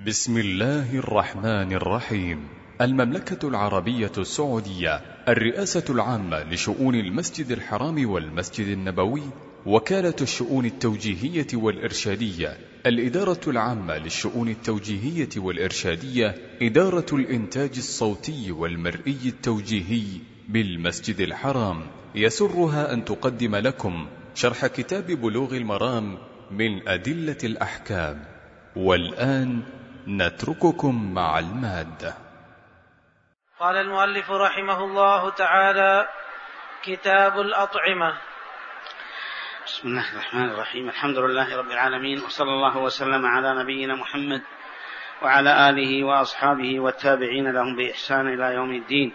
بسم الله الرحمن الرحيم. المملكة العربية السعودية، الرئاسة العامة لشؤون المسجد الحرام والمسجد النبوي، وكالة الشؤون التوجيهية والإرشادية، الإدارة العامة للشؤون التوجيهية والإرشادية، إدارة الإنتاج الصوتي والمرئي التوجيهي بالمسجد الحرام، يسرها أن تقدم لكم شرح كتاب بلوغ المرام من أدلة الأحكام. والآن نترككم مع المادة. قال المؤلف رحمه الله تعالى: كتاب الأطعمة. بسم الله الرحمن الرحيم. الحمد لله رب العالمين، وصلى الله وسلم على نبينا محمد وعلى آله وأصحابه والتابعين لهم بإحسان إلى يوم الدين.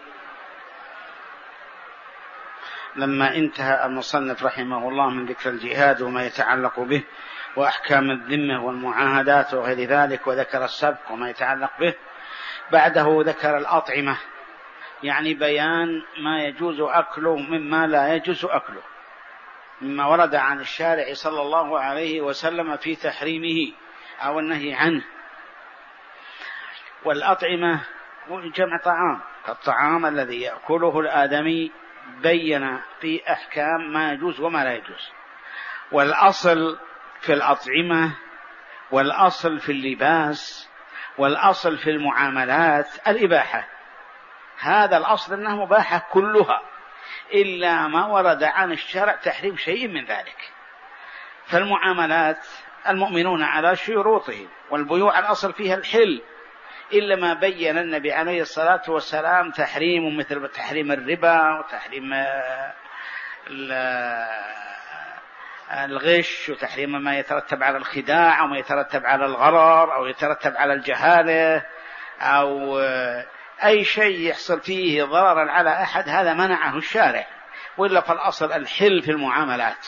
لما انتهى المصنف رحمه الله من ذكر الجهاد وما يتعلق به وأحكام الذمة والمعاهدات وغير ذلك، وذكر السبق وما يتعلق به، بعده ذكر الأطعمة، يعني بيان ما يجوز أكله مما لا يجوز أكله، مما ورد عن الشارع صلى الله عليه وسلم في تحريمه أو النهي عنه. والأطعمة جمع طعام، الطعام الذي يأكله الآدمي بين في أحكام ما يجوز وما لا يجوز. والأصل في الأطعمة والأصل في اللباس والأصل في المعاملات الإباحة، هذا الأصل أنها مباحة كلها إلا ما ورد عن الشرع تحريم شيء من ذلك. فالمعاملات المؤمنون على شروطهم، والبيوع الأصل فيها الحل إلا ما بين النبي عليه الصلاة والسلام تحريم، مثل تحريم الربا وتحريم الغش وتحريم ما يترتب على الخداع أو ما يترتب على الغرر أو يترتب على الجهالة أو أي شيء يحصل فيه ضررا على أحد، هذا منعه الشارع، وإلا فالأصل الحل في المعاملات.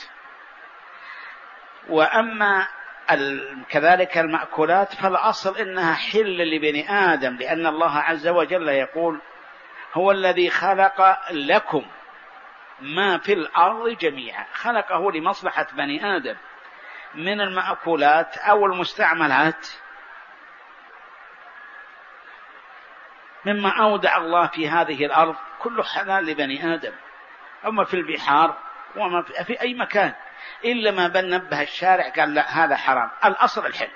وأما كذلك المأكولات فالأصل إنها حل لبني آدم، لأن الله عز وجل يقول: هو الذي خلق لكم ما في الأرض جميعا، خلقه لمصلحة بني آدم من المأكولات أو المستعملات مما أودع الله في هذه الأرض، كله حلال لبني آدم، أما في البحار وما في أي مكان، إلا ما نبه الشارع قال لا هذا حرام، الأصل الحل.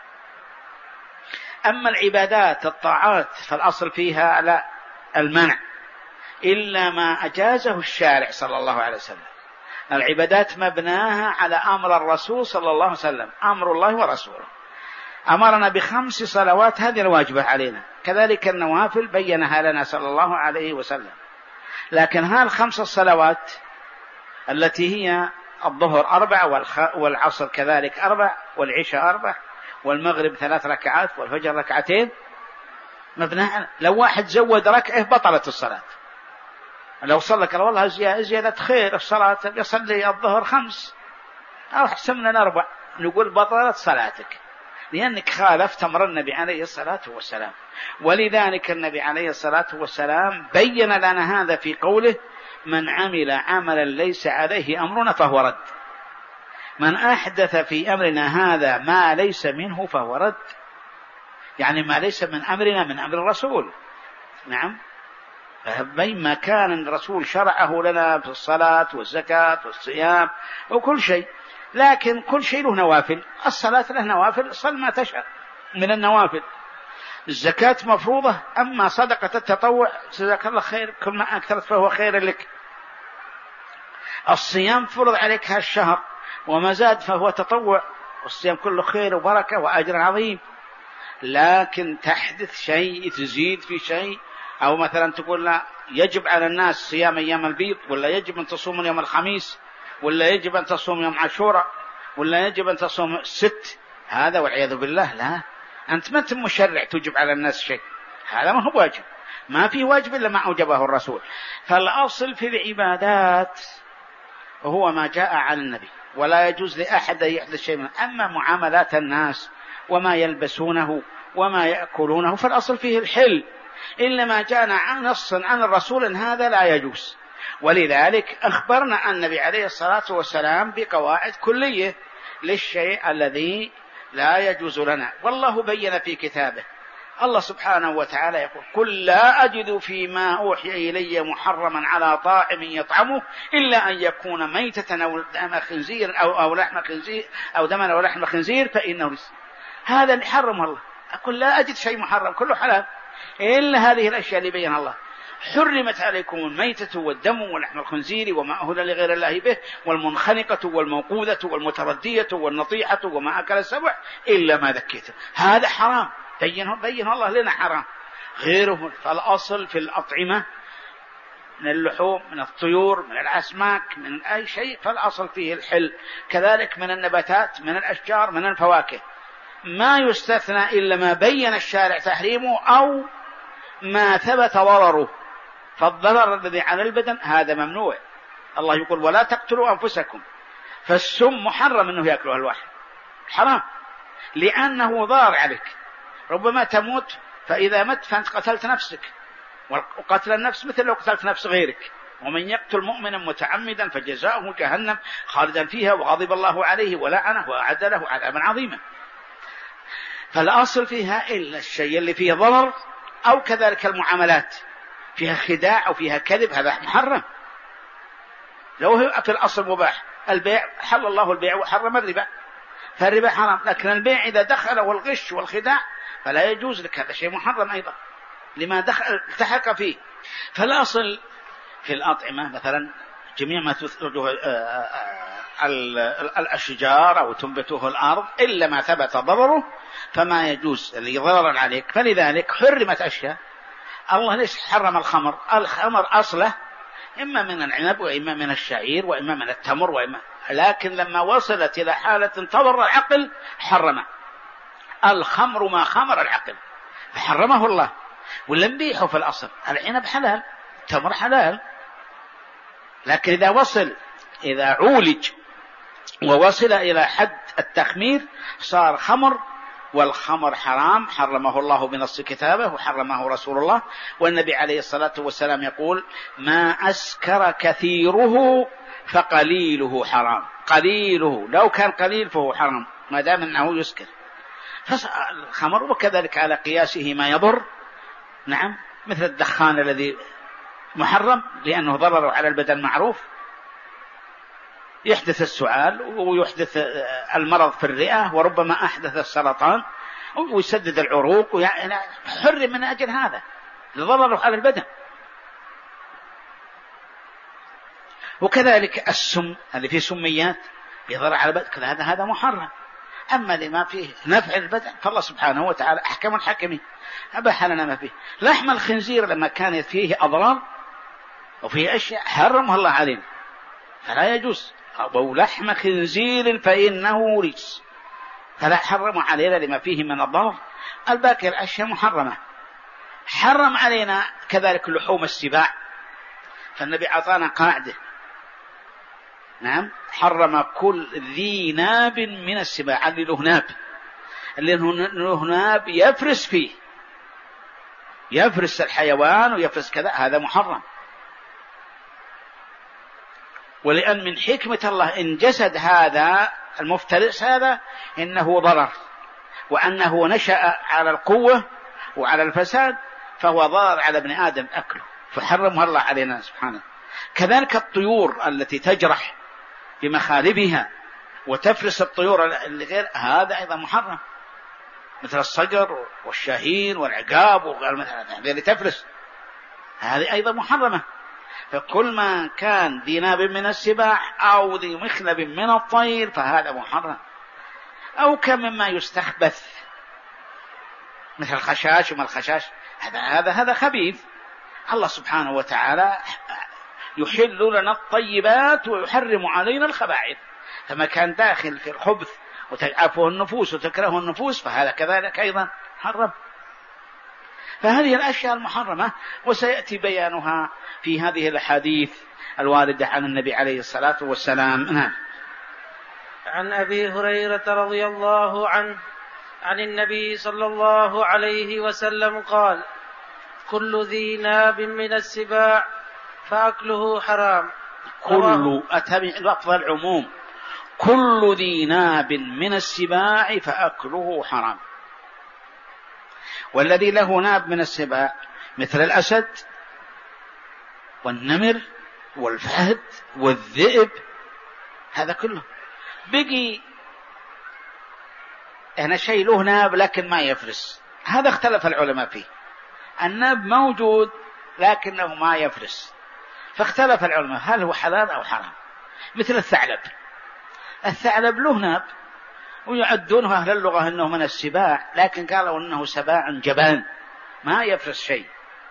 أما العبادات الطاعات فالأصل فيها لا المنع إلا ما أجازه الشارع صلى الله عليه وسلم. العبادات مبناها على أمر الرسول صلى الله عليه وسلم، أمر الله ورسوله. أمرنا ب5 صلوات، هذه الواجبة علينا، كذلك النوافل بينها لنا صلى الله عليه وسلم. لكن ها5 صلوات التي هي الظهر 4 والعصر كذلك 4 والعشاء 4 والمغرب 3 ركعات والفجر 2 ركعات، مبناها لو واحد زود ركعة بطلت الصلاة. لو صلى قال والله زيادة خير الصلاة، يصلي الظهر 5 أو أحسن من 4، نقول بطلت صلاتك، لأنك خالفت أمر النبي عليه الصلاة والسلام. ولذلك النبي عليه الصلاة والسلام بين لنا هذا في قوله: من عمل عملا ليس عليه أمرنا فهو رد. من أحدث في أمرنا هذا ما ليس منه فهو رد، يعني ما ليس من أمرنا من أمر الرسول. نعم، بينما كان الرسول شرعه لنا في الصلاة والزكاة والصيام وكل شيء، لكن كل شيء له نوافل. الصلاة له نوافل، صل ما تشاء من النوافل. الزكاة مفروضة، أما صدقة التطوع جزاك الله خير، كل ما أكثرت فهو خير لك. الصيام فرض عليك هالشهر، وما زاد فهو تطوع، والصيام كله خير وبركة وأجر عظيم. لكن تحدث شيء تزيد في شيء، أو مثلا تقول لا يجب على الناس صيام أيام البيض، ولا يجب أن تصوم يوم الخميس، ولا يجب أن تصوم يوم عاشوراء، ولا يجب أن تصوم 6، هذا والعياذ بالله لا، أنت ما أنت مشرع توجب على الناس شيء، هذا ما هو واجب، ما في واجب إلا ما أوجبه الرسول. فالأصل في العبادات هو ما جاء عن النبي، ولا يجوز لأحد أن يحدث شيء منه. أما معاملات الناس وما يلبسونه وما يأكلونه فالأصل فيه الحل، إلا ما جاءنا نصا عن الرسول إن هذا لا يجوز. ولذلك أخبرنا النبي عليه الصلاة والسلام بقواعد كلية للشيء الذي لا يجوز لنا. والله بين في كتابه، الله سبحانه وتعالى يقول: قل لا أجد فيما أوحي إلي محرما على طاعم يطعمه إلا أن يكون ميتة أو دم خنزير أو لحم خنزير أو دما أو لحم خنزير فإنه رجس. هذا اللي حرمه الله. أقول لا أجد شيء محرم، كله حلال إلا هذه الأشياء اللي بينها الله. حرمت عليكم الميتة والدم ولحم الخنزير وما أهل لغير الله به والمنخنقة والموقوذة والمتردية والنطيحة وما أكل السبع إلا ما ذكيتم. هذا حرام، بين الله لنا حرام. غيره فالأصل في الأطعمة من اللحوم، من الطيور، من الأسماك، من أي شيء فالأصل فيه الحل. كذلك من النباتات، من الأشجار، من الفواكه، ما يستثنى إلا ما بين الشارع تحريمه أو ما ثبت ضرره. فالضرر الذي على البدن هذا ممنوع. الله يقول: ولا تقتلوا أنفسكم. فالسم محرم أنه يأكله الواحد، حرام، لأنه ضار عليك، ربما تموت، فإذا مت فأنت قتلت نفسك، وقتل النفس مثل لو قتلت نفس غيرك. ومن يقتل مؤمنا متعمدا فجزاؤه جهنم خالدا فيها وغضب الله عليه ولعنه وأعد له عذابا عظيما. فالأصل فيها إلا الشيء اللي فيه ضرر، أو كذلك المعاملات فيها خداع أو فيها كذب، هذا محرم. لو هو في الأصل مباح، البيع حل الله البيع وحرم الربا، فالربا حرام. لكن البيع إذا دخله الغش والخداع فلا يجوز لك، هذا شيء محرم أيضا لما التحق فيه. فالأصل في الأطعمة مثلا جميع ما تثرجه الأشجار أو تنبته الأرض إلا ما ثبت ضرره فما يجوز لضرر عليك. فلذلك حرمت أشياء. الله ليش حرم الخمر؟ الخمر أصله إما من العنب وإما من الشعير وإما من التمر وإما، لكن لما وصلت إلى حالة تضر العقل حرم. الخمر ما خمر العقل فحرمه الله. ولم بيحه في الأصل العنب حلال، التمر حلال، لكن إذا عولج ووصل إلى حد التخمير صار خمر، والخمر حرام، حرمه الله بنص كتابه وحرمه رسول الله. والنبي عليه الصلاة والسلام يقول: ما أسكر كثيره فقليله حرام. قليله لو كان قليل فهو حرام ما دام أنه يسكر. فالخمر وكذلك على قياسه ما يضر، نعم، مثل الدخان الذي محرم لأنه ضرره على البدن معروف، يحدث السعال ويحدث المرض في الرئة وربما أحدث السرطان ويسدد العروق، يعني حرم من أجل هذا لضرره على البدن. وكذلك السم اللي فيه سميات يضر على البدن هذا محرم. أما لما فيه نفع البدن فالله سبحانه وتعالى أحكم الحاكمين أباح لنا ما فيه. لحم الخنزير لما كانت فيه أضرار وفيه أشياء حرمها الله علينا فلا يجوز. أو لحم خنزير فإنه رجس، فلا حرم علينا لما فيه من الضرر. الباقي الأشياء محرمة. حرم علينا كذلك لحوم السباع، فالنبي أعطانا قاعدة، نعم، حرم كل ذي ناب من السباع. اللي له ناب، اللي له ناب يفرس فيه، يفرس الحيوان ويفرس كذا، هذا محرم. ولأن من حكمة الله إن جسد هذا المفترس هذا إنه ضرر، وأنه نشأ على القوة وعلى الفساد، فهو ضرر على ابن آدم أكله، فحرمها الله علينا سبحانه. كذلك الطيور التي تجرح بمخالبها وتفرس الطيور اللي غير هذا أيضا محرم، مثل الصقر والشاهين والعقاب اللي تفرس، هذه أيضا محرمة. فكل ما كان ذي ناب من السباع أو ذي مخلب من الطير فهذا محرم. أو كم مما يستخبث مثل الخشاش، وما الخشاش هذا خبيث. الله سبحانه وتعالى يحل لنا الطيبات ويحرم علينا الخبائث، فما كان داخل في الخبث وتعافه النفوس وتكره النفوس فهذا كذلك أيضا حرم. فهذه الأشياء المحرمة وسيأتي بيانها في هذه الأحاديث الواردة عن النبي عليه الصلاة والسلام. نعم. عن أبي هريرة رضي الله عنه عن النبي صلى الله عليه وسلم قال: كل ذي ناب من السباع فأكله حرام. كل أتبع لفظ العموم، كل ذي ناب من السباع فأكله حرام. والذي له ناب من السباع مثل الأسد والنمر والفهد والذئب، هذا كله بقي هنا شيء له ناب لكن ما يفرس، هذا اختلف العلماء فيه. الناب موجود لكنه ما يفرس، فاختلف العلماء هل هو حلال أو حرام. مثل الثعلب، الثعلب له ناب ويعدونه أهل اللغة أنه من السباع، لكن قالوا أنه سباع جبان ما يفرس شيء،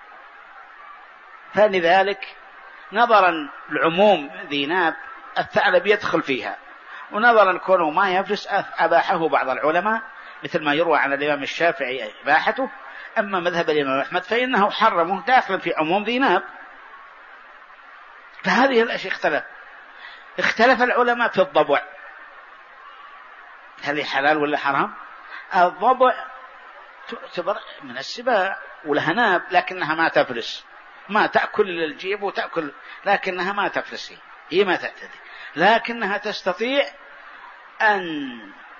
فلذلك نظرا لعموم ذي ناب الثعلب يدخل فيها، ونظرا كونه ما يفرس أباحه بعض العلماء مثل ما يروى عن الإمام الشافعي إباحته. أما مذهب الإمام أحمد فإنه حرمه داخل في عموم ذي ناب. فهذه الأشياء اختلف العلماء في الضبع، هل حلال ولا حرام؟ الضبع تعتبر من السباع ولها ناب لكنها ما تفرس، ما تأكل الجيب وتأكل، لكنها ما تفرس، هي ما تعتدي، لكنها تستطيع أن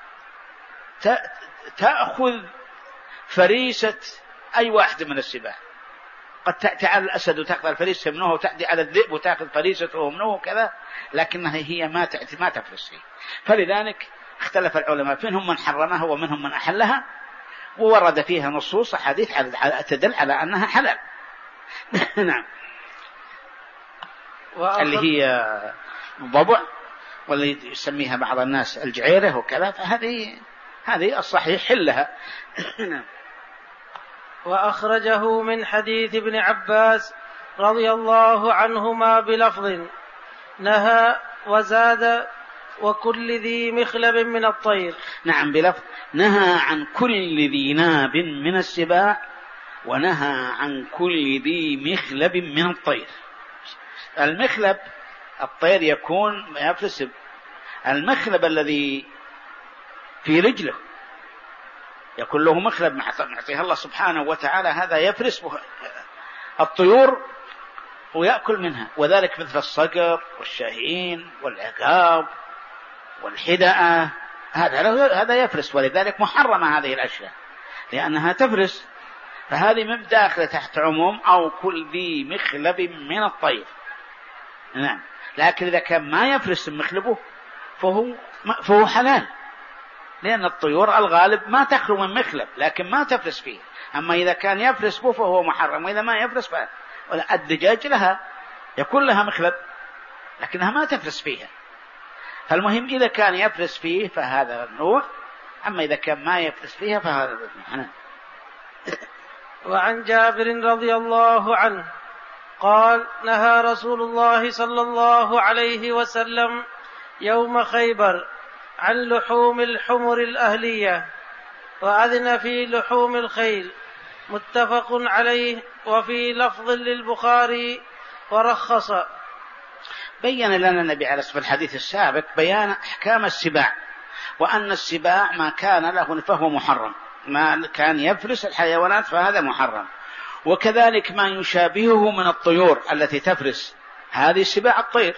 تأخذ فريسة أي واحد من السباع. قد تأتي على الأسد وتأخذ الفريسة منه، وتأتي على الذئب وتأخذ فريسته منه وكذا، لكنها هي ما تأتي ما تفرس. فلذلك اختلف العلماء، منهم من حرمها ومنهم من أحلها، وورد فيها نصوص حديث تدل على أنها حلال. نعم، اللي هي الضبع واللي يسميها بعض الناس الجعيرة وكذا، فهذه الصحيح حلها. وأخرجه من حديث ابن عباس رضي الله عنهما بلفظ نهى وزاد وكل ذي مخلب من الطير. نعم، بلفظ نهى عن كل ذي ناب من السباع ونهى عن كل ذي مخلب من الطير. المخلب الطير يكون يفرس، المخلب الذي في رجله يكون له مخلب معطيها الله سبحانه وتعالى، هذا يفرس الطيور ويأكل منها، وذلك مثل الصقر والشاهين والعقاب والحدأة، هذا يفرس، ولذلك محرمة هذه الأشياء لأنها تفرس. فهذه من داخل تحت عموم أو كل ذي مخلب من الطير. نعم، لكن إذا كان ما يفرس مخلبه فهو حلال، لأن الطيور الغالب ما تخلو من مخلب لكن ما تفرس فيه. أما إذا كان يفرس به فهو محرم، وإذا ما يفرس الدجاج لها يكون لها مخلب لكنها ما تفرس فيها. فالمهم إذا كان يفرس فيه فهذا النوع، أما إذا كان ما يفرس فيها فهذا النوع. وعن جابر رضي الله عنه قال نهى رسول الله صلى الله عليه وسلم يوم خيبر عن لحوم الحمر الأهلية وأذن في لحوم الخيل، متفق عليه. وفي لفظ للبخاري ورخص. بين لنا النبي عليه الصلاة والسلام في الحديث السابق بيان أحكام السباع، وأن السباع ما كان له فهو محرم، ما كان يفرس الحيوانات فهذا محرم، وكذلك ما يشابهه من الطيور التي تفرس، هذه سباع الطير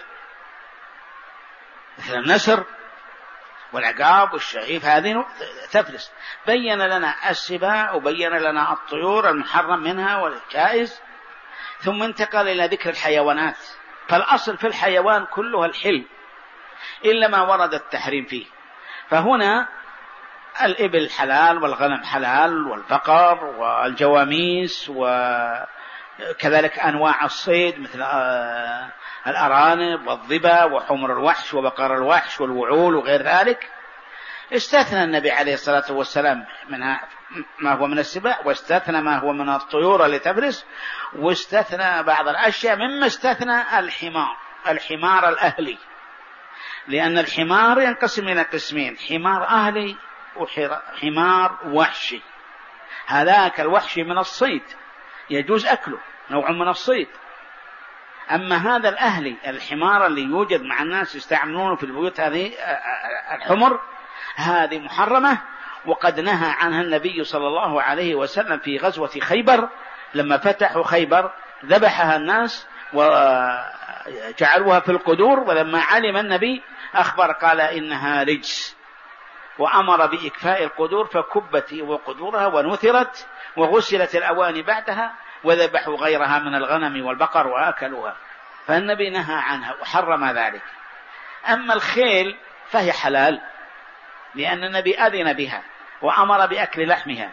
مثل النسر والعقاب والشعيف، هذه تفرس. بين لنا السباع وبين لنا الطيور المحرم منها والجائز، ثم انتقل إلى ذكر الحيوانات. فالأصل في الحيوان كلها الحل إلا ما ورد التحريم فيه. فهنا الإبل حلال والغنم حلال والبقر والجواميس، وكذلك أنواع الصيد مثل الأرانب والظبا وحمر الوحش وبقر الوحش والوعول وغير ذلك. استثنى النبي عليه الصلاة والسلام منها ما هو من السباع، واستثنى ما هو من الطيور اللي تفرس، واستثنى بعض الأشياء، مما استثنى الحمار الأهلي، لأن الحمار ينقسم إلى قسمين: حمار أهلي وحمار وحشي. هذاك الوحشي من الصيد يجوز أكله، نوع من الصيد. أما هذا الأهلي الحمار اللي يوجد مع الناس يستعملونه في البيوت، هذه الحمر هذه محرمة، وقد نهى عنها النبي صلى الله عليه وسلم في غزوة خيبر. لما فتحوا خيبر ذبحها الناس جعلوها في القدور، ولما علم النبي أخبر قال إنها رجس، وأمر بإكفاء القدور فكبت وقدورها ونثرت وغسلت الأواني بعدها وذبحوا غيرها من الغنم والبقر وأكلوها، فالنبي نهى عنها وحرم ذلك. أما الخيل فهي حلال لأن النبي أذن بها وأمر بأكل لحمها،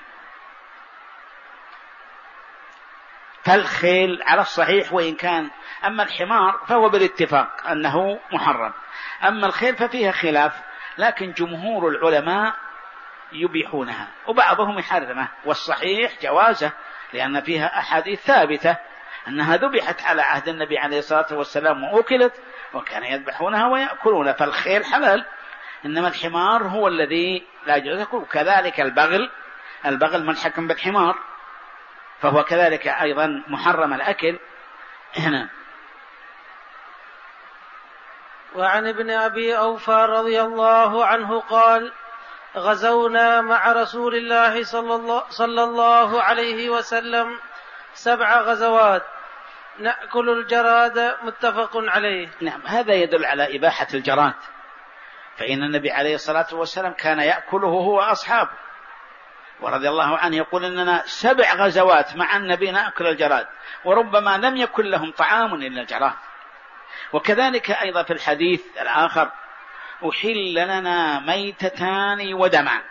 فالخيل على الصحيح وإن كان، أما الحمار فهو بالاتفاق أنه محرم، أما الخيل ففيها خلاف، لكن جمهور العلماء يبيحونها وبعضهم يحرمه، والصحيح جوازه لأن فيها أحاديث ثابتة أنها ذبحت على عهد النبي عليه الصلاة والسلام وأكلت وكان يذبحونها ويأكلون، فالخيل حلال، إنما الحمار هو الذي لا يجوز يأكل. كذلك البغل ملحق بالحمار فهو كذلك أيضا محرم الأكل هنا. وعن ابن أبي أوفى رضي الله عنه قال: غزونا مع رسول الله صلى الله عليه وسلم 7 غزوات نأكل الجراد، متفق عليه. نعم، هذا يدل على إباحة الجراد، فإن النبي عليه الصلاة والسلام كان يأكله هو وأصحابه، ورضي الله عنه يقول إننا 7 غزوات مع النبي نأكل الجراد، وربما لم يكن لهم طعام إلا الجراد. وكذلك أيضا في الحديث الآخر: أحل لنا ميتتان ودمان.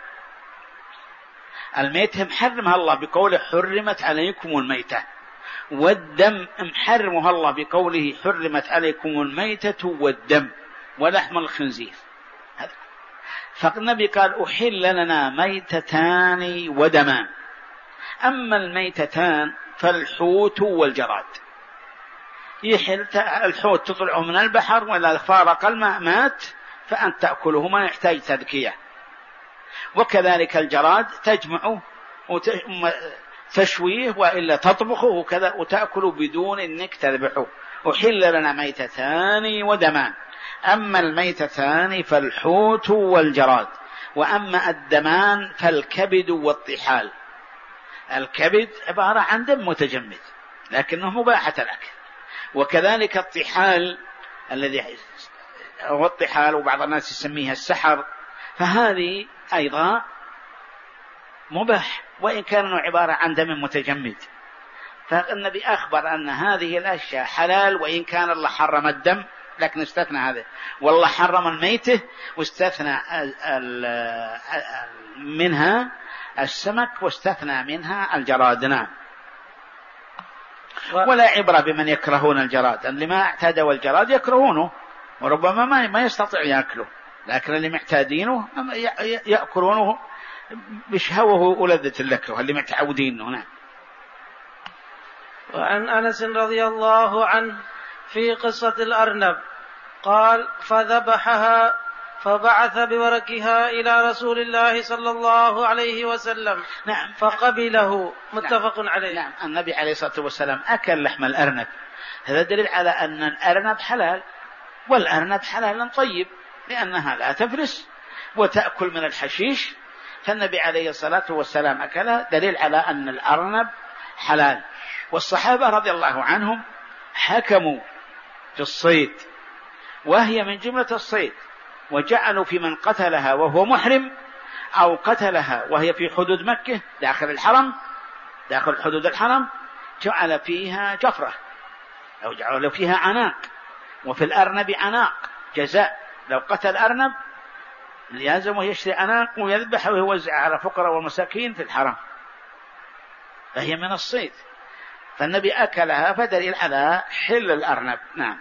الميتة محرمها الله بقوله: حرمت عليكم الميتة، والدم محرمها الله بقوله: حرمت عليكم الميتة والدم ولحم الخنزير. فالنبي قال: أحل لنا ميتتان ودمان. أما الميتتان فالحوت والجراد، يحل الحوت تطلعه من البحر وإذا فارق الماء مات فأنت تأكله ما يحتاج تذكية، وكذلك الجراد تجمعه وتشويه وإلا تطبخه وكذا وتأكله بدون أنك تذبحه. أحل لنا ميتتان ودمان. أما الميتتان فالحوت والجراد، وأما الدمان فالكبد والطحال. الكبد عبارة عن دم متجمد لكنه مباحة الأكل، وكذلك الطحال الذي هو الطحال وبعض الناس يسميها السحر، فهذه أيضا مباح وإن كان عبارة عن دم متجمد. فالنبي أخبر أن هذه الأشياء حلال وإن كان الله حرم الدم، لكن استثنى هذا، والله حرم الميتة واستثنى منها السمك واستثنى منها الجراد. نعم. ولا عبرة بمن يكرهون الجراد، اللي ما اعتادوا الجراد يكرهونه وربما ما يستطيع يأكله، لكن اللي معتادينه يأكلونه بشهوه ولذة لكه اللي متعودينه. نعم. وعن أنس رضي الله عنه في قصة الأرنب قال: فذبحها فبعث بوركها إلى رسول الله صلى الله عليه وسلم. نعم. فقبله، متفق عليه. نعم. النبي عليه الصلاة والسلام أكل لحم الأرنب، هذا دليل على أن الأرنب حلال، والأرنب حلال طيب لأنها لا تفرس وتأكل من الحشيش، فالنبي عليه الصلاة والسلام أكلها، دليل على أن الأرنب حلال. والصحابة رضي الله عنهم حكموا في الصيد وهي من جملة الصيد، وجعلوا في من قتلها وهو محرم أو قتلها وهي في حدود مكة داخل الحرم، داخل حدود الحرم، جعل فيها جفرة أو جعل فيها عناق، وفي الأرنب عناق جزاء، لو قتل أرنب لازم يشتري عناق ويذبح ويوزع على فقراء والمساكين في الحرم، فهي من الصيد، فالنبي أكلها فدليل على حل الأرنب. نعم.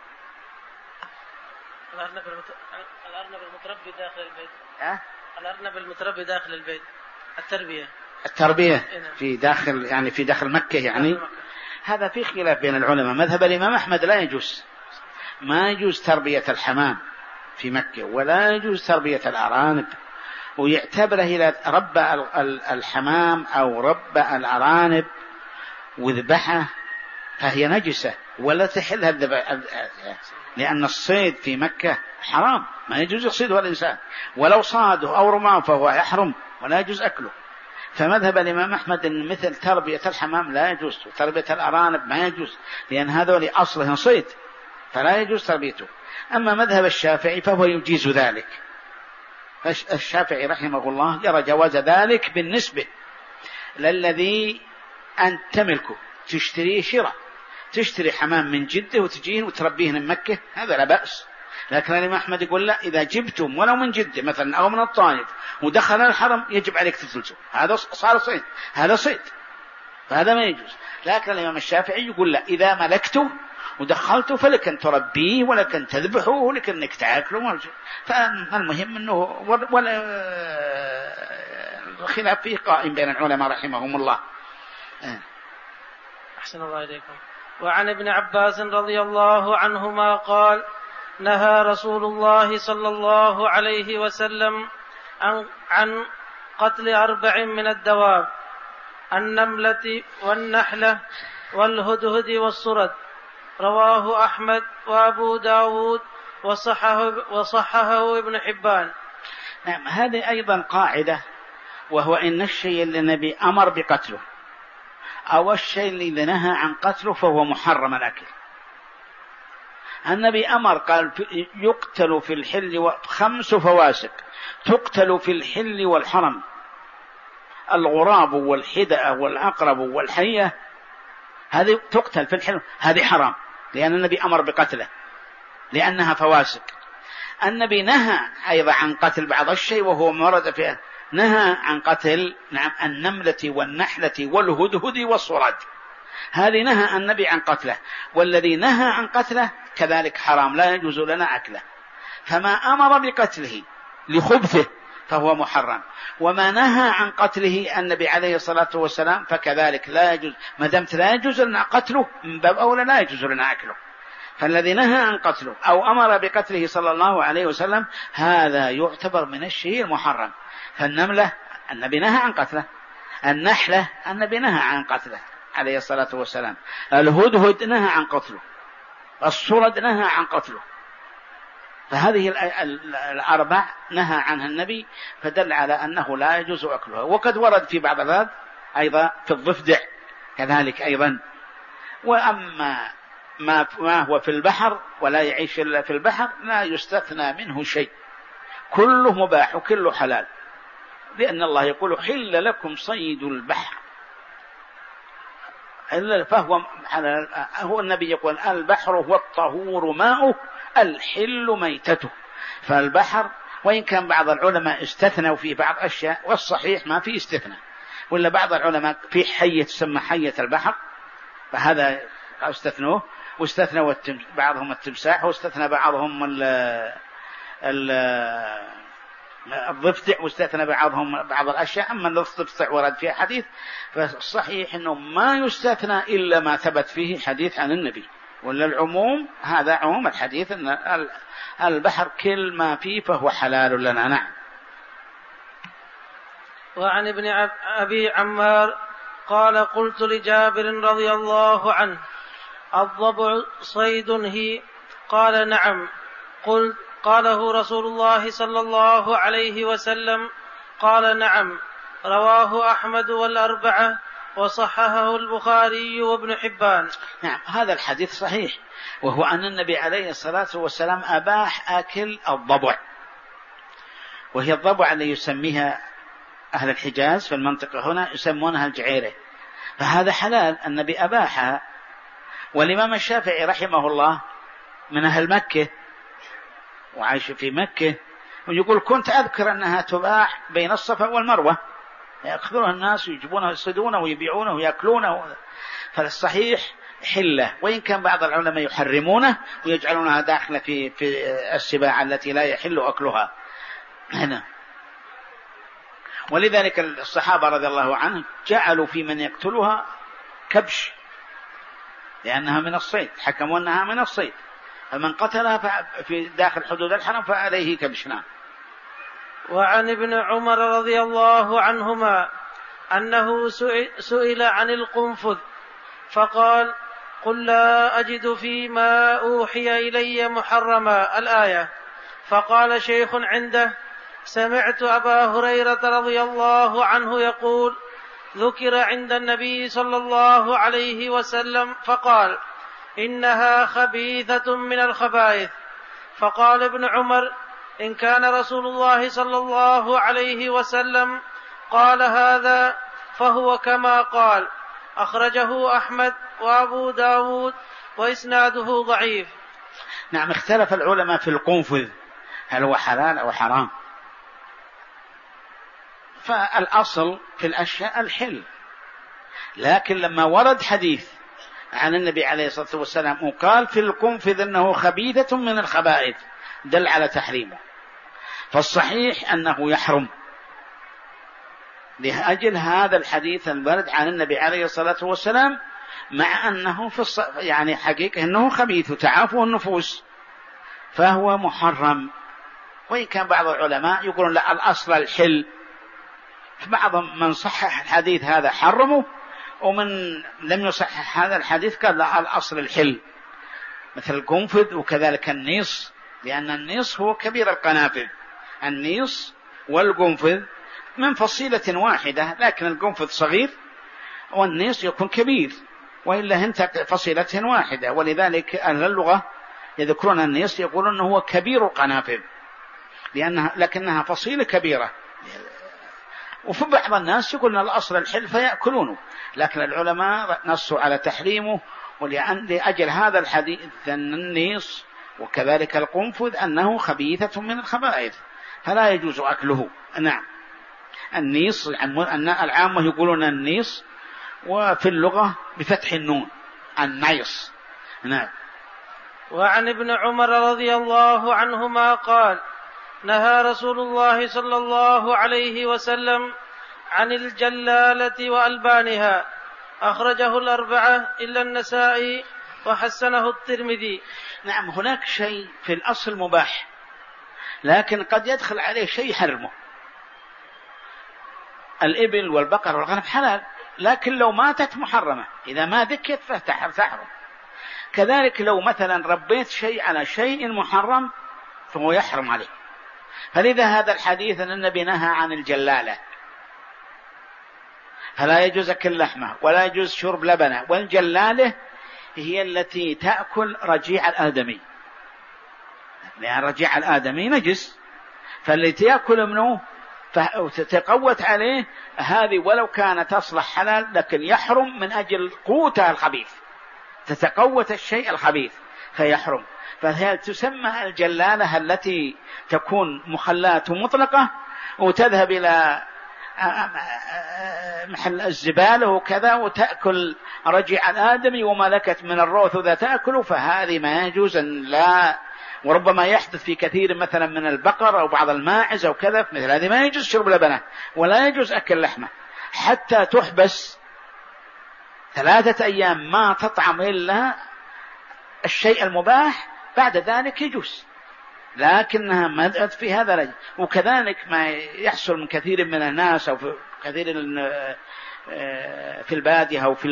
الأرنب المتربي داخل البيت. الأرنب المتربي داخل البيت، التربية في داخل، يعني في داخل مكة، يعني هذا في خلاف بين العلماء. مذهب الإمام أحمد لا يجوز، ما يجوز تربية الحمام في مكة ولا يجوز تربية الأرانب، ويعتبره إلى رب الحمام أو رب الأرانب وذبحه فهي نجسة ولا تحلها الذبح، لأن الصيد في مكة حرام، ما يجوز يصيده الإنسان، ولو صاده أو رماه فهو يحرم ولا يجوز أكله. فمذهب الإمام أحمد أن مثل تربية الحمام لا يجوز، وتربية الأرانب ما يجوز، لأن هذول أصلهم صيد فلا يجوز تربيته. أما مذهب الشافعي فهو يجيز ذلك، الشافعي رحمه الله يرى جواز ذلك بالنسبة للذي أن تملكه، تشتريه شراء، تشتري حمام من جدة وتجيه وتربيه من مكة، هذا لا بأس. لكن الإمام أحمد يقول لا، إذا جبتم ولو من جدة مثلا أو من الطائف ودخل الحرم يجب عليك تثلثه، هذا صار صيد، هذا صيد، فهذا ما يجوز. لكن الإمام الشافعي يقول لا، إذا ملكته ودخلته فلك أن تربيه ولك أن تذبحه ولك أنك تأكله. فالمهم أنه ولا الخلاف فيه قائم بين العلماء رحمهم الله. أحسن الله إليكم. وعن ابن عباس رضي الله عنهما قال: نهى رسول الله صلى الله عليه وسلم عن قتل 4 من الدواب: النملة والنحلة والهدهد والصرد. رواه أحمد وأبو داود وصححه ابن حبان. نعم، هذه أيضا قاعدة، وهو إن الشيء اللي النبي أمر بقتله أو الشيء اللي نهى عن قتله فهو محرم الأكل. النبي أمر قال: يقتل في الحل 5 فواسق تقتل في الحل والحرم: الغراب والحدأ والعقرب والحية، هذه تقتل في الحل، هذه حرام لأن النبي أمر بقتله لأنها فواسق. النبي نهى أيضا عن قتل بعض الشيء وهو مرد فيه، نهى عن قتل النملة والنحلة والهدهد والصرد، هذه نهى النبي عن قتله، والذي نهى عن قتله كذلك حرام، لا يجوز لنا أكله. فما أمر بقتله لخبثه فهو محرم، وما نهى عن قتله النبي عليه الصلاة والسلام فكذلك لا يجوز، ما دامت لا يجوز لنا قتله من باب أولى لا يجوز لنا أكله. فالذي نهى عن قتله أو أمر بقتله صلى الله عليه وسلم هذا يعتبر من الشيء المحرم. فالنملة النبي نهى عن قتله، النحلة النبي نهى عن قتله عليه الصلاة والسلام، الهدهد نهى عن قتله، الصرد نهى عن قتله. فهذه 4 نهى عنها النبي، فدل على أنه لا يجوز أكلها. وقد ورد في بعض الألفاظ أيضا في الضفدع كذلك أيضا. وأما ما هو في البحر ولا يعيش إلا في البحر لا يستثنى منه شيء، كله مباح وكله حلال، لأن الله يقول: حل لكم صيد البحر، فهو هو النبي يقول: البحر هو الطهور ماؤه الحل ميتته. فالبحر، وإن كان بعض العلماء استثنوا في بعض أشياء، والصحيح ما في استثناء، ولا بعض العلماء في حية تسمى حية البحر فهذا استثنوه، واستثنوا بعضهم التمساح، واستثنى بعضهم الضفدع، واستثنى بعضهم بعض الأشياء. أما الضفدع ورد فيها حديث، فالصحيح أنه ما يستثنى إلا ما ثبت فيه حديث عن النبي، ولا العموم هذا عموم الحديث أن البحر كل ما فيه فهو حلال لنا. نعم. وعن ابن أبي عمار قال: قلت لجابر رضي الله عنه: الضبع صيد هي؟ قال: نعم. قلت: قاله رسول الله صلى الله عليه وسلم؟ قال: نعم. رواه أحمد وال4 وصححه البخاري وابن حبان. نعم، هذا الحديث صحيح، وهو أن النبي عليه الصلاة والسلام أباح أكل الضبع، وهي الضبع اللي يسميها أهل الحجاز في المنطقة هنا يسمونها الجعيرة، فهذا حلال، النبي أباحها. والإمام الشافعي رحمه الله من أهل مكة وعايش في مكة، ويقول: كنت أذكر أنها تباح بين الصفا والمروة، يأخذونها الناس ويجيبونها يصيدونه ويبيعونه ويأكلونه. فالصحيح حلة، وإن كان بعض العلماء يحرمونه ويجعلونها داخلة في السباع التي لا يحل أكلها هنا. ولذلك الصحابة رضي الله عنهم جعلوا في من يقتلها كبش، لأنها من الصيد، حكموا أنها من الصيد، فمن قتلها في داخل حدود الحرم فعليه كبش. نعم. وعن ابن عمر رضي الله عنهما أنه سئل عن القنفذ فقال: قل لا أجد فيما أوحي إلي محرما، الآية. فقال شيخ عنده: سمعت أبا هريرة رضي الله عنه يقول: ذكر عند النبي صلى الله عليه وسلم فقال: إنها خبيثة من الخبائث. فقال ابن عمر: إن كان رسول الله صلى الله عليه وسلم قال هذا فهو كما قال. أخرجه أحمد وأبو داود وإسناده ضعيف. نعم، اختلف العلماء في القنفذ هل هو حلال أو حرام، فالأصل في الأشياء الحل، لكن لما ورد حديث عن النبي عليه الصلاة والسلام وقال في القنفذ أنه خبيثة من الخبائث دل على تحريمه، فالصحيح أنه يحرم لأجل هذا الحديث الورد عن النبي عليه الصلاة والسلام، مع أنه يعني حقيقة أنه خبيث تعافه النفوس فهو محرم. وإن كان بعض العلماء يقولون لا، الأصل الحل، فبعضهم من صحح الحديث هذا حرمه، ومن لم يصحح هذا الحديث قال لا، الأصل الحل، مثل القنفذ وكذلك النيص، لأن النيص هو كبير القنافذ، النيص والقنفذ من فصيلة واحدة، لكن القنفذ صغير والنيص يكون كبير، وإلا هنت فصيلة واحدة، ولذلك أهل اللغة يذكرون النيص يقولون أنه هو كبير القنافذ لكنها فصيلة كبيرة. وفي بعض الناس يقولون الأصل الحل فيأكلونه، لكن العلماء نصوا على تحريمه، ولأجل هذا الحديث أن النيص وكذلك القنفذ أنه خبيثة من الخبائث فلا يجوز أكله. نعم، النيص العامة يقولون النيص، وفي اللغة بفتح النون النيص. نعم. وعن ابن عمر رضي الله عنهما قال: نهى رسول الله صلى الله عليه وسلم عن الجلالة وألبانها. أخرجه الأربعة إلا النسائي وحسنه الترمذي. نعم، هناك شيء في الأصل مباح، لكن قد يدخل عليه شيء حرمه. الإبل والبقر والغنم حلال، لكن لو ماتت محرمة، إذا ما ذكت فتحرم. كذلك لو مثلا ربيت شيء على شيء محرم فهو يحرم عليه. فلذا هذا الحديث أن النبي نهى عن الجلالة، فلا يجوز أكل لحمه ولا يجوز شرب لبنه، والجلالة هي التي تأكل رجيع الآدمي، لأن رجيع الآدمي نجس، فالتي يأكل منه فتقوت عليه هذه ولو كانت تصلح حلال، لكن يحرم من أجل قوتها الخبيث، تتقوت الشيء الخبيث فيحرم. فهي تسمى الجلالة التي تكون مخلاة مطلقة وتذهب إلى محل الزبالة وكذا وتأكل رجع الآدمي وما لكت من الروث ذا تأكله، فهذه ما يجوز أن لا. وربما يحدث في كثير مثلا من البقر أو بعض الماعز أو كذا، مثل هذه ما يجوز شرب لبنه ولا يجوز أكل لحمه حتى تحبس 3 أيام ما تطعم إلا الشيء المباح، بعد ذلك يجوز، لكنها مدأت في هذا رجل. وكذلك ما يحصل من كثير من الناس أو في كثير في البادية أو في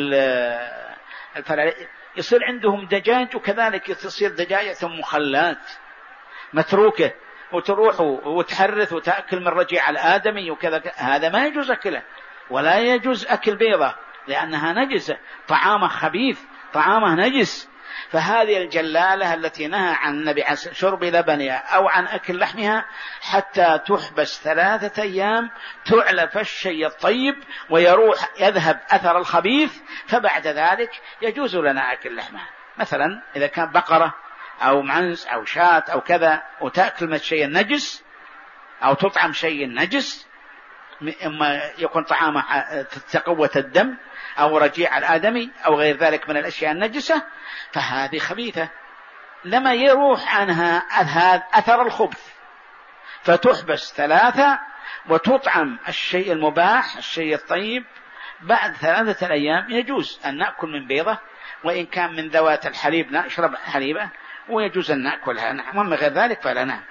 يصير عندهم دجاج، وكذلك تصير دجاجة مخلات متروكة وتروح وتحرث وتأكل من رجيع الآدمي وكذا، هذا ما يجوز أكله. ولا يجوز أكل بيضة لأنها نجسة، طعامه خبيث، طعامه نجس. فهذه الجلالة التي نهى عن النبي عن شرب لبنها أو عن أكل لحمها حتى تحبس 3 أيام، تعلف الشيء الطيب ويروح يذهب أثر الخبيث، فبعد ذلك يجوز لنا أكل لحمها. مثلا إذا كان بقرة أو معنز أو شاة أو كذا وتأكل من الشيء النجس أو تطعم شيء نجس، إما يكون طعامه تقوة الدم أو رجيع الآدمي أو غير ذلك من الأشياء النجسة، فهذه خبيثة لما يروح عنها أثر الخبث، فتحبس 3 وتطعم الشيء المباح الشيء الطيب. بعد 3 أيام يجوز أن نأكل من بيضة، وإن كان من ذوات الحليب نشرب حليبة ويجوز أن نأكلها. نعم، وما غير ذلك فلا. نعم.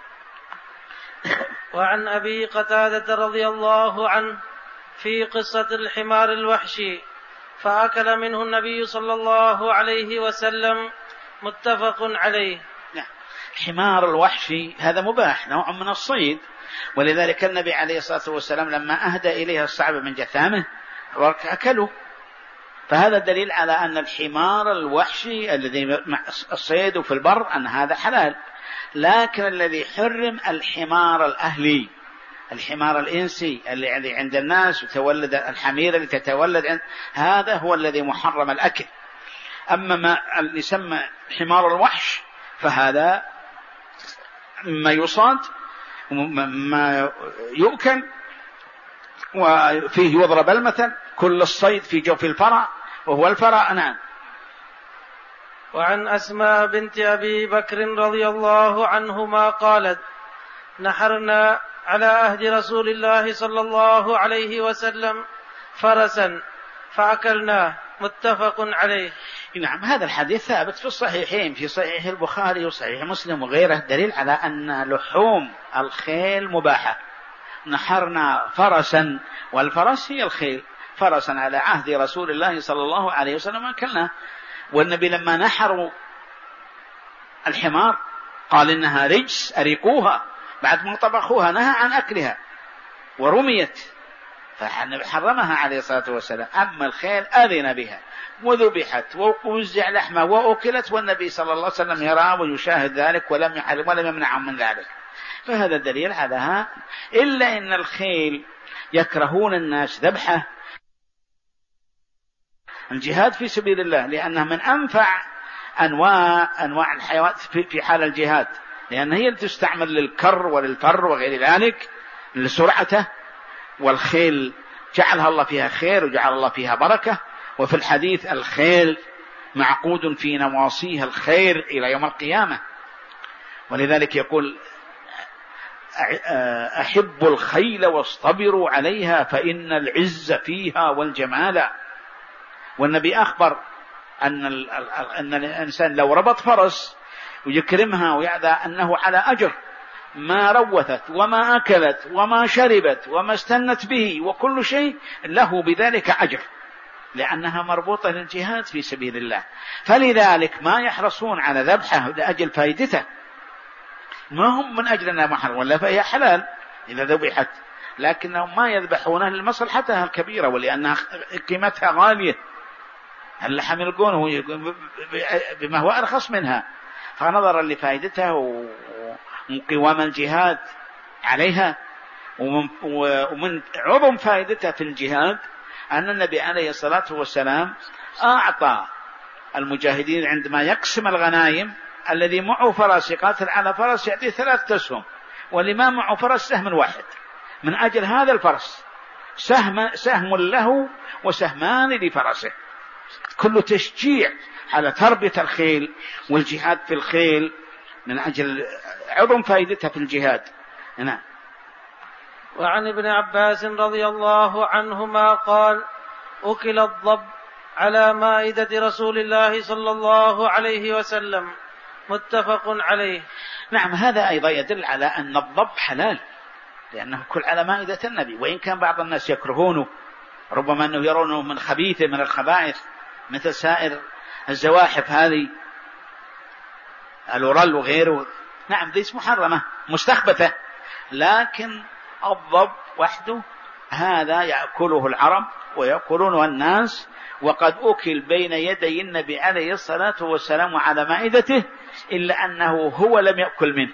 وعن أبي قتادة رضي الله عنه في قصة الحمار الوحشي فأكل منه النبي صلى الله عليه وسلم، متفق عليه. حمار الوحشي هذا مباح، نوع من الصيد، ولذلك النبي عليه الصلاة والسلام لما أهدى إليها الصعب من جثامه أكله، فهذا دليل على أن الحمار الوحشي الذي الصيد في البر أن هذا حلال، لكن الذي حرم الحمار الأهلي، الحمار الإنسي اللي عند الناس وتولد الحمير اللي تتولد هذا هو الذي محرم الأكل. أما ما يسمى حمار الوحش فهذا ما يصاد ما يؤكل وفيه يضرب المثل، كل الصيد في جوف الفرع وهو الفرع. نعم. وعن أسماء بنت أبي بكر رضي الله عنهما قالت: نحرنا على عهد رسول الله صلى الله عليه وسلم فرسا فأكلناه، متفق عليه. نعم، هذا الحديث ثابت في الصحيحين، في صحيح البخاري وصحيح مسلم وغيره، دليل على أن لحوم الخيل مباحة. نحرنا فرسا، والفرس هي الخيل، فرسا على عهد رسول الله صلى الله عليه وسلم أكلناه. والنبي لما نحروا الحمار قال إنها رجس أريقوها، بعد ما طبخوها نهى عن أكلها ورميت، فحرمها عليه الصلاة والسلام. أما الخيل أذن بها وذبحت ووزع لحمها وأكلت، والنبي صلى الله عليه وسلم يرى ويشاهد ذلك ولم يحرم ولم يمنع من ذلك. فهذا دليل على إلا إن الخيل يكرهون الناس ذبحه. الجهاد في سبيل الله لأنها من أنفع أنواع الحيوانات في حال الجهاد، لأن هي تستعمل للكر وللفر وغير ذلك لسرعته. والخيل جعلها الله فيها خير وجعل الله فيها بركة. وفي الحديث الخيل معقود في نواصيها الخير إلى يوم القيامة، ولذلك يقول: أحب الخيل واصطبروا عليها فإن العز فيها والجمال. والنبي أخبر أن الإنسان لو ربط فرس ويكرمها ويعدى أنه على أجر، ما روثت وما أكلت وما شربت وما استنت به وكل شيء له بذلك أجر، لأنها مربوطة للجهاد في سبيل الله. فلذلك ما يحرصون على ذبحه لأجل فائدته، ما هم من أجل أنها محرم، ولا فهي حلال إذا ذبحت، لكنهم ما يذبحونها لمصلحتها الكبيرة ولأنها قيمتها غالية. اللحم يلقونه بما هو أرخص منها، فنظرا لفائدتها وقوام الجهاد عليها. ومن عظم فائدتها في الجهاد أن النبي عليه الصلاة والسلام أعطى المجاهدين عندما يقسم الغنائم الذي معه فرس يقاتل على فرس يأتي 3 أسهم، واللي معه فرس سهم واحد، من أجل هذا الفرس سهم له وسهمان لفرسه، كله تشجيع على تربية الخيل والجهاد في الخيل من أجل عظم فائدتها في الجهاد. نعم. وعن ابن عباس رضي الله عنهما قال: أكل الضب على مائدة رسول الله صلى الله عليه وسلم، متفق عليه. نعم، هذا أيضا يدل على أن الضب حلال، لأنه كل على مائدة النبي، وإن كان بعض الناس يكرهونه، ربما أنه يرونه من خبيثة من الخبائث مثل سائر الزواحف هذه الورل وغيره. نعم، ليس محرمة مستخبثة، لكن الضب وحده هذا يأكله العرب ويأكلونه الناس، وقد أكل بين يدي النبي عليه الصلاة والسلام على مائدته، إلا أنه هو لم يأكل منه.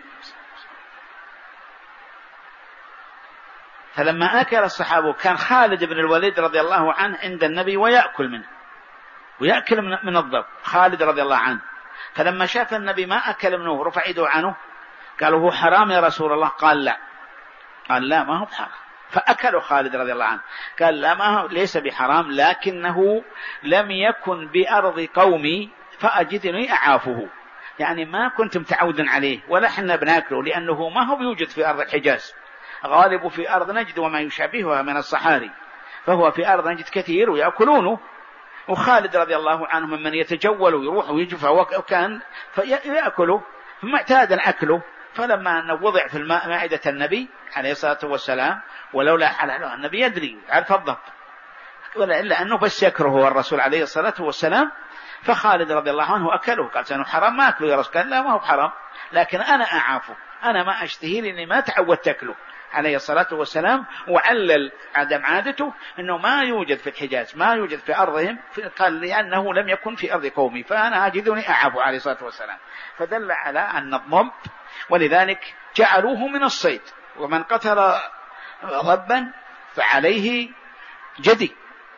فلما أكل الصحابة كان خالد بن الوليد رضي الله عنه عند النبي ويأكل منه، ويأكل من الضب خالد رضي الله عنه. فلما شاف النبي ما أكل منه رفع يده عنه، قالوا: هو حرام يا رسول الله؟ قال: لا. قال: لا، ما هو حرام. فأكلوا خالد رضي الله عنه، قال: لا، ما هو ليس بحرام، لكنه لم يكن بأرض قومي فأجدني أعافه، يعني ما كنت متعودا عليه ولا حنا بناكله، لأنه ما هو بيوجد في أرض الحجاز، غالب في أرض نجد وما يشابهها من الصحاري، فهو في أرض نجد كثير ويأكلونه. وخالد رضي الله عنه ممن يتجول ويروح ويجفى وكان فيأكله، فمعتاد أكله. فلما أنه وضع في مائدة النبي عليه الصلاة والسلام، ولولا حلاله النبي يدري عرف الضبط، إلا أنه بس يكرهه الرسول عليه الصلاة والسلام. فخالد رضي الله عنه أكله، قال: سنه حرام ما أكله يا رسول؟ قال: لا، ما هو حرام، لكن أنا أعافه، أنا ما أشتهي لأني ما تعودت أكله، عليه الصلاة والسلام، وعلل عدم عادته أنه ما يوجد في الحجاز، ما يوجد في أرضهم، قال لأنه لم يكن في أرض قومي فأنا أجدني أعف عليه الصلاة والسلام، فدل على أن الضب، ولذلك جعلوه من الصيد، ومن قتل ضبا فعليه جدي،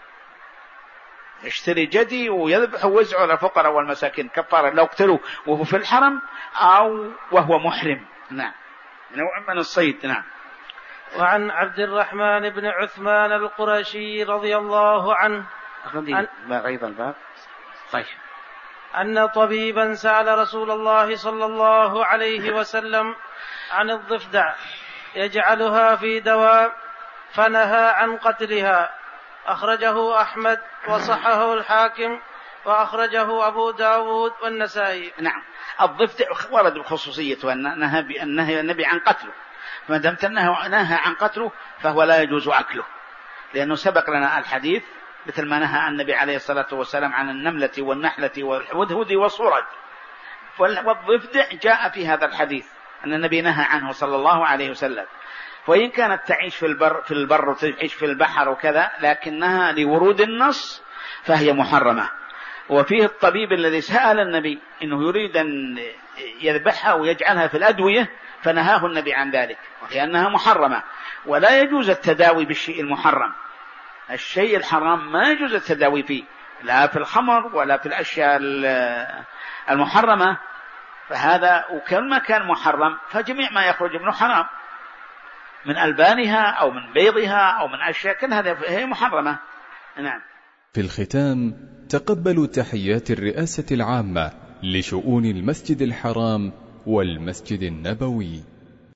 يشتري جدي ويذبح ويوزعه على الفقراء والمساكين كفارة لو قتلوا وهو في الحرم أو وهو محرم. نعم، نوع من الصيد. نعم. وعن عبد الرحمن بن عثمان القرشي رضي الله عنه غيظ الباب. طيب. أن طبيبا سأل رسول الله صلى الله عليه وسلم عن الضفدع يجعلها في دواء فنهى عن قتلها، أخرجه أحمد وصححه الحاكم وأخرجه أبو داود والنسائي. نعم، الضفدع ورد بخصوصيته أنه النبي عن قتله، ما دمت أنه نهى عن قتله فهو لا يجوز أكله، لأنه سبق لنا الحديث مثل ما نهى النبي عليه الصلاة والسلام عن النملة والنحلة والهدهد والصرد، والضفدع جاء في هذا الحديث أن النبي نهى عنه صلى الله عليه وسلم. وإن كانت تعيش في البر وتعيش في البحر وكذا، لكنها لورود النص فهي محرمة. وفيه الطبيب الذي سأل النبي إنه يريد أن يذبحها ويجعلها في الأدوية فنهاه النبي عن ذلك، وهي أنها محرمة، ولا يجوز التداوي بالشيء المحرم. الشيء الحرام ما يجوز التداوي فيه، لا في الخمر ولا في الأشياء المحرمة، فهذا وكل كان محرم فجميع ما يخرج منه حرام، من ألبانها أو من بيضها أو من أشياء كل هذا هي محرمة. نعم. في الختام تقبلوا تحيات الرئاسة العامة لشؤون المسجد الحرام والمسجد النبوي.